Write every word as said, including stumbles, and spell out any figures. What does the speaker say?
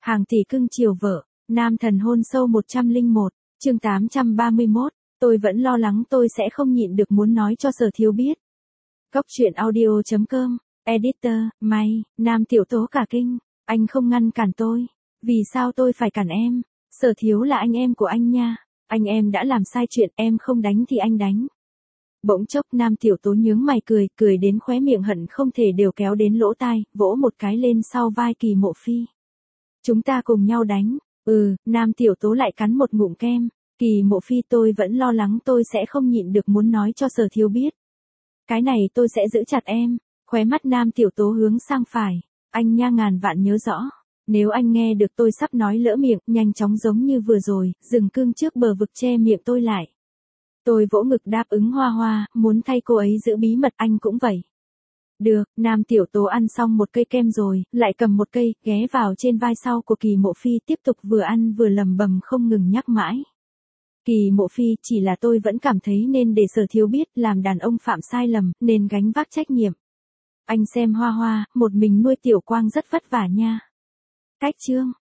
Hàng tỷ cưng chiều vợ, nam thần hôn sâu một trăm lẻ một, chương tám trăm ba mươi mốt, tôi vẫn lo lắng tôi sẽ không nhịn được muốn nói cho Sở Thiếu biết. Góc truyện audio chấm com, editor, may, nam tiểu tố cả kinh, anh không ngăn cản tôi, vì sao tôi phải cản em, Sở Thiếu là anh em của anh nha, anh em đã làm sai chuyện, em không đánh thì anh đánh. Bỗng chốc nam tiểu tố nhướng mày cười, cười đến khóe miệng hận không thể đều kéo đến lỗ tai, vỗ một cái lên sau vai Kỳ Mộ Phi. Chúng ta cùng nhau đánh, ừ, nam tiểu tố lại cắn một ngụm kem, Kỳ Mộ Phi tôi vẫn lo lắng tôi sẽ không nhịn được muốn nói cho Sở Thiếu biết. Cái này tôi sẽ giữ chặt em, khóe mắt nam tiểu tố hướng sang phải, anh nha ngàn vạn nhớ rõ. Nếu anh nghe được tôi sắp nói lỡ miệng, nhanh chóng giống như vừa rồi, dừng cưng trước bờ vực che miệng tôi lại. Tôi vỗ ngực đáp ứng hoa hoa, muốn thay cô ấy giữ bí mật, anh cũng vậy. Được, nam tiểu tố ăn xong một cây kem rồi, lại cầm một cây, ghé vào trên vai sau của Kỳ Mộ Phi tiếp tục vừa ăn vừa lầm bầm không ngừng nhắc mãi. Kỳ Mộ Phi, chỉ là tôi vẫn cảm thấy nên để Sở Thiếu biết, làm đàn ông phạm sai lầm, nên gánh vác trách nhiệm. Anh xem hoa hoa, một mình nuôi tiểu quang rất vất vả nha. Cách chương.